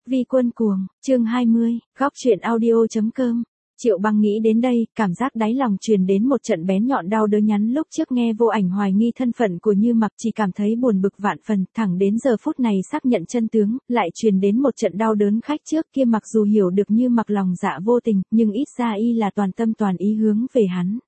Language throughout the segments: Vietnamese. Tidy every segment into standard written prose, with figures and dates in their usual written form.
Vi Quân Cuồng, chương 20, góc truyện audio.com. Triệu Băng nghĩ đến đây, cảm giác đáy lòng truyền đến một trận bén nhọn đau đớn nhắn lúc trước nghe Vô Ảnh hoài nghi thân phận của Như Mặc chỉ cảm thấy buồn bực vạn phần, thẳng đến giờ phút này xác nhận chân tướng, lại truyền đến một trận đau đớn khách trước kia mặc dù hiểu được Như Mặc lòng dạ vô tình, nhưng ít ra y là toàn tâm toàn ý hướng về hắn.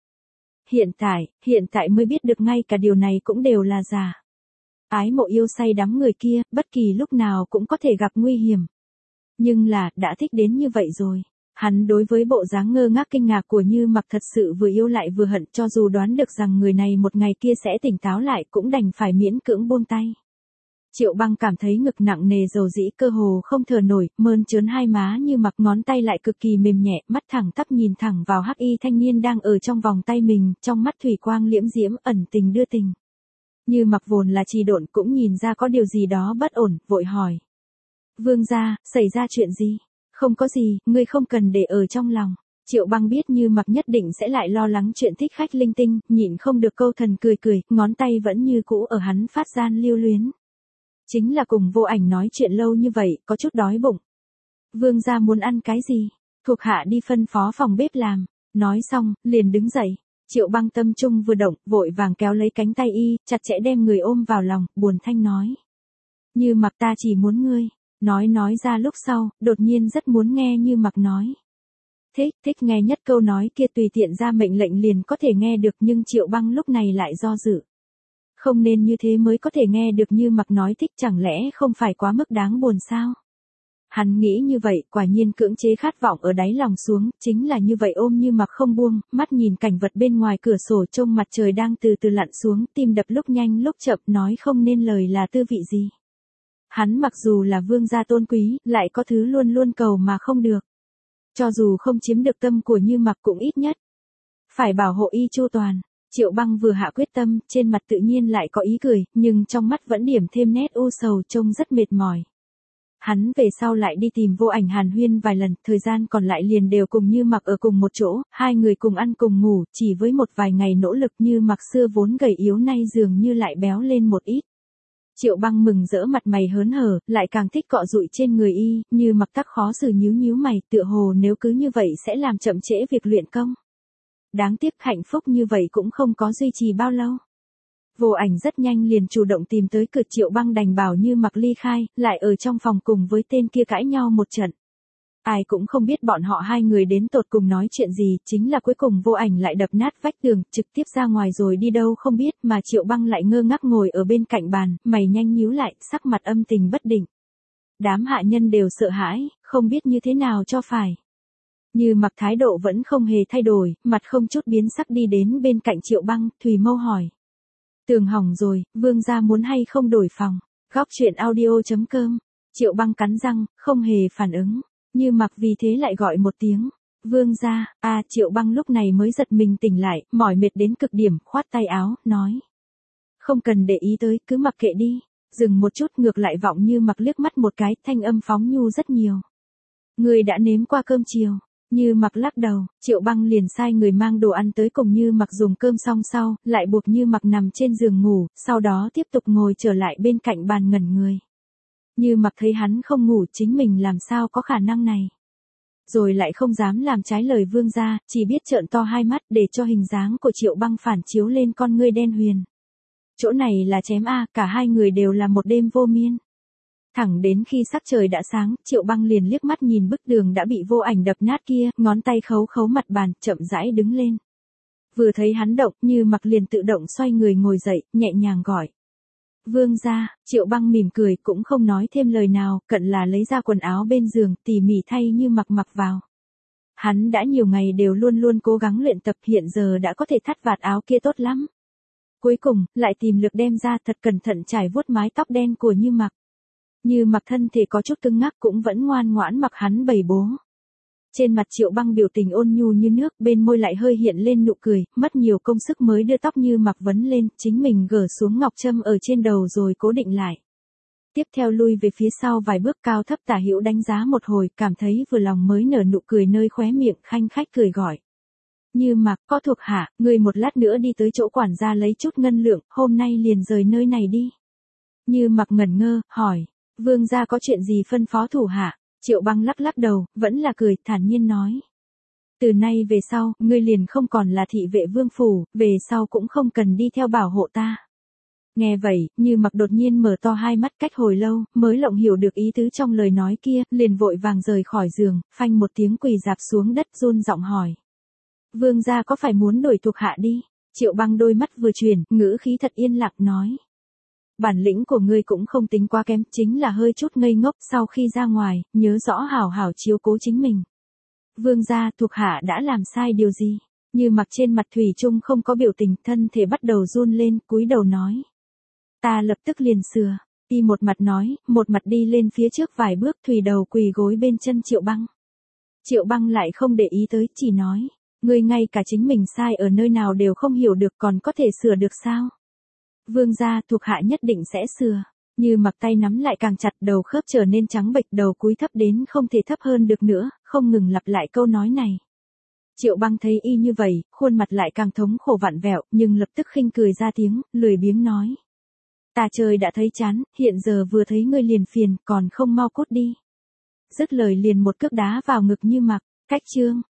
Hiện tại mới biết được ngay cả điều này cũng đều là giả. Ái mộ yêu say đắm người kia, bất kỳ lúc nào cũng có thể gặp nguy hiểm. Nhưng là, đã thích đến như vậy rồi. Hắn đối với bộ dáng ngơ ngác kinh ngạc của Như Mặc thật sự vừa yêu lại vừa hận, cho dù đoán được rằng người này một ngày kia sẽ tỉnh táo lại cũng đành phải miễn cưỡng buông tay. Triệu Băng cảm thấy ngực nặng nề dầu dĩ cơ hồ không thở nổi, mơn trớn hai má Như Mặc ngón tay lại cực kỳ mềm nhẹ, mắt thẳng tắp nhìn thẳng vào hắc y thanh niên đang ở trong vòng tay mình, trong mắt thủy quang liễm diễm ẩn tình đưa tình. Như Mặc vốn là trì độn cũng nhìn ra có điều gì đó bất ổn, vội hỏi. Vương gia, xảy ra chuyện gì? Không có gì, ngươi không cần để ở trong lòng. Triệu Băng biết Như Mặc nhất định sẽ lại lo lắng chuyện thích khách linh tinh, nhịn không được câu thần cười, ngón tay vẫn như cũ ở hắn phát gian lưu luyến. Chính là cùng Vô Ảnh nói chuyện lâu như vậy, có chút đói bụng. Vương gia muốn ăn cái gì? Thuộc hạ đi phân phó phòng bếp làm. Nói xong, liền đứng dậy. Triệu Băng tâm trung vừa động, vội vàng kéo lấy cánh tay y, chặt chẽ đem người ôm vào lòng, buồn thanh nói. Như Mặc ta chỉ muốn ngươi. Nói ra lúc sau, đột nhiên rất muốn nghe Như Mặc nói. Thích nghe nhất câu nói kia tùy tiện ra mệnh lệnh liền có thể nghe được, nhưng Triệu Băng lúc này lại do dự. Không nên như thế mới có thể nghe được Như Mặc nói thích, chẳng lẽ không phải quá mức đáng buồn sao? Hắn nghĩ như vậy, quả nhiên cưỡng chế khát vọng ở đáy lòng xuống, chính là như vậy ôm Như Mặc không buông, mắt nhìn cảnh vật bên ngoài cửa sổ trông mặt trời đang từ từ lặn xuống, tim đập lúc nhanh lúc chậm, nói không nên lời là tư vị gì. Hắn mặc dù là vương gia tôn quý, lại có thứ luôn luôn cầu mà không được. Cho dù không chiếm được tâm của Như Mặc cũng ít nhất phải bảo hộ y chu toàn. Triệu Băng vừa hạ quyết tâm, trên mặt tự nhiên lại có ý cười, nhưng trong mắt vẫn điểm thêm nét u sầu, trông rất mệt mỏi. Hắn về sau lại đi tìm Vô Ảnh hàn huyên vài lần, thời gian còn lại liền đều cùng Như Mặc ở cùng một chỗ, hai người cùng ăn cùng ngủ, chỉ với một vài ngày nỗ lực Như Mặc xưa vốn gầy yếu nay dường như lại béo lên một ít. Triệu Băng mừng rỡ mặt mày hớn hở, lại càng thích cọ dụi trên người y, Như Mặc tắc khó xử nhíu mày, tựa hồ nếu cứ như vậy sẽ làm chậm trễ việc luyện công. Đáng tiếc hạnh phúc như vậy cũng không có duy trì bao lâu. Vô Ảnh rất nhanh liền chủ động tìm tới cửa, Triệu Băng đành bảo Như Mặc ly khai, lại ở trong phòng cùng với tên kia cãi nhau một trận. Ai cũng không biết bọn họ hai người đến tột cùng nói chuyện gì, chính là cuối cùng Vô Ảnh lại đập nát vách tường, trực tiếp ra ngoài rồi đi đâu không biết, mà Triệu Băng lại ngơ ngác ngồi ở bên cạnh bàn, mày nhanh nhíu lại, sắc mặt âm tình bất định. Đám hạ nhân đều sợ hãi, không biết như thế nào cho phải. Như Mặc thái độ vẫn không hề thay đổi, mặt không chút biến sắc đi đến bên cạnh Triệu Băng, Thùy Mâu hỏi. Tường hỏng rồi, vương gia muốn hay không đổi phòng? Góc truyện audio.com. Triệu Băng cắn răng, không hề phản ứng. Như Mặc vì thế lại gọi một tiếng. Vương gia, Triệu Băng lúc này mới giật mình tỉnh lại, mỏi mệt đến cực điểm, khoát tay áo, nói. Không cần để ý tới, cứ mặc kệ đi. Dừng một chút, ngược lại vọng Như Mặc liếc mắt một cái, thanh âm phóng nhu rất nhiều. Người đã nếm qua cơm chiều. Như Mặc lắc đầu, Triệu Băng liền sai người mang đồ ăn tới cùng Như Mặc dùng cơm xong sau, lại buộc Như Mặc nằm trên giường ngủ, sau đó tiếp tục ngồi trở lại bên cạnh bàn ngẩn người. Như Mặc thấy hắn không ngủ, chính mình làm sao có khả năng này. Rồi lại không dám làm trái lời vương gia, chỉ biết trợn to hai mắt để cho hình dáng của Triệu Băng phản chiếu lên con ngươi đen huyền. Chỗ này là chém cả hai người đều là một đêm vô miên. Thẳng đến khi sắc trời đã sáng, Triệu Băng liền liếc mắt nhìn bức tường đã bị Vô Ảnh đập nát kia, ngón tay khấu mặt bàn, chậm rãi đứng lên. Vừa thấy hắn động, Như Mặc liền tự động xoay người ngồi dậy, nhẹ nhàng gọi. Vương gia, Triệu Băng mỉm cười cũng không nói thêm lời nào, cận là lấy ra quần áo bên giường, tỉ mỉ thay Như Mặc mặc vào. Hắn đã nhiều ngày đều luôn cố gắng luyện tập, hiện giờ đã có thể thắt vạt áo kia tốt lắm. Cuối cùng, lại tìm lực đem ra thật cẩn thận trải vuốt mái tóc đen của Như Mặc. Như Mặc thân thể có chút cứng ngắc cũng vẫn ngoan ngoãn mặc hắn bày bố. Trên mặt Triệu Băng biểu tình ôn nhu như nước, bên môi lại hơi hiện lên nụ cười, mất nhiều công sức mới đưa tóc Như Mặc vấn lên, chính mình gỡ xuống ngọc trâm ở trên đầu rồi cố định lại. Tiếp theo lui về phía sau vài bước, cao thấp tả hữu đánh giá một hồi, cảm thấy vừa lòng mới nở nụ cười nơi khóe miệng, khanh khách cười gọi. Như Mặc, có thuộc hạ, người một lát nữa đi tới chỗ quản gia lấy chút ngân lượng, hôm nay liền rời nơi này đi. Như Mặc ngẩn ngơ, hỏi. Vương gia có chuyện gì phân phó thủ hạ? Triệu Băng lắc lắc đầu, vẫn là cười, thản nhiên nói. Từ nay về sau, ngươi liền không còn là thị vệ vương phủ, về sau cũng không cần đi theo bảo hộ ta. Nghe vậy, Như Mặc đột nhiên mở to hai mắt cách hồi lâu, mới lộng hiểu được ý tứ trong lời nói kia, liền vội vàng rời khỏi giường, phanh một tiếng quỳ dạp xuống đất run giọng hỏi. Vương gia có phải muốn đổi thuộc hạ đi? Triệu Băng đôi mắt vừa chuyển, ngữ khí thật yên lặng nói. Bản lĩnh của ngươi cũng không tính quá kém, chính là hơi chút ngây ngốc, sau khi ra ngoài, nhớ rõ hảo hảo chiếu cố chính mình. Vương gia, thuộc hạ đã làm sai điều gì? Như Mặc trên mặt thủy chung không có biểu tình, thân thể bắt đầu run lên, cúi đầu nói. Ta lập tức liền sửa, y một mặt nói, một mặt đi lên phía trước vài bước, thủy đầu quỳ gối bên chân Triệu Băng. Triệu Băng lại không để ý tới, chỉ nói, ngươi ngay cả chính mình sai ở nơi nào đều không hiểu được, còn có thể sửa được sao? Vương gia, thuộc hạ nhất định sẽ sửa. Như Mặc tay nắm lại càng chặt, đầu khớp trở nên trắng bệch, đầu cúi thấp đến không thể thấp hơn được nữa, không ngừng lặp lại câu nói này. Triệu Băng thấy y như vậy, khuôn mặt lại càng thống khổ vặn vẹo, nhưng lập tức khinh cười ra tiếng, lười biếng nói. Ta trời đã thấy chán, hiện giờ vừa thấy ngươi liền phiền, còn không mau cút đi. Dứt lời liền một cước đá vào ngực Như Mặc. Cách chương